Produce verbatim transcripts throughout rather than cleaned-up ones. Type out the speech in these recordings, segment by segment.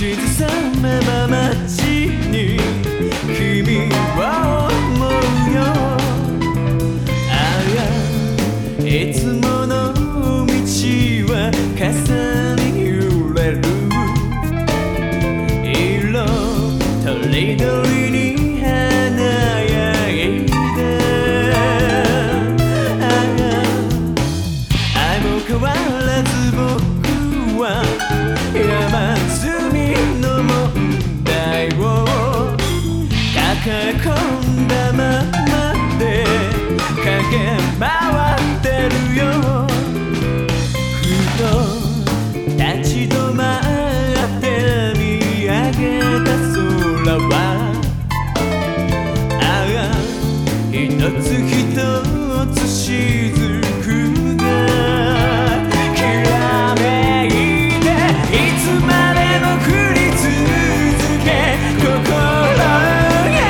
口ずさめば街に君を思うよ。ああいつもの道は傘に揺れる。色とりどりに華やいで、ああ相も変わらず僕は山積みの問題を抱え込んだままで駆け回ってるよ。ふと立ち止まって見上げた空は、ああ一つ一つ雫がきらめいて、いつまでも降り続け心へ。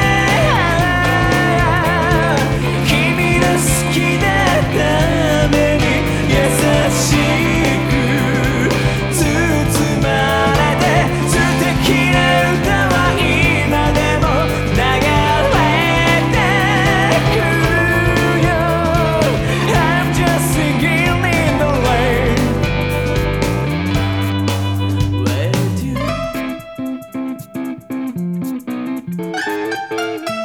君の好きなために優しく包まれて、素敵な歌は今でも流れてくるよ。 I'm just singing in the rain with you.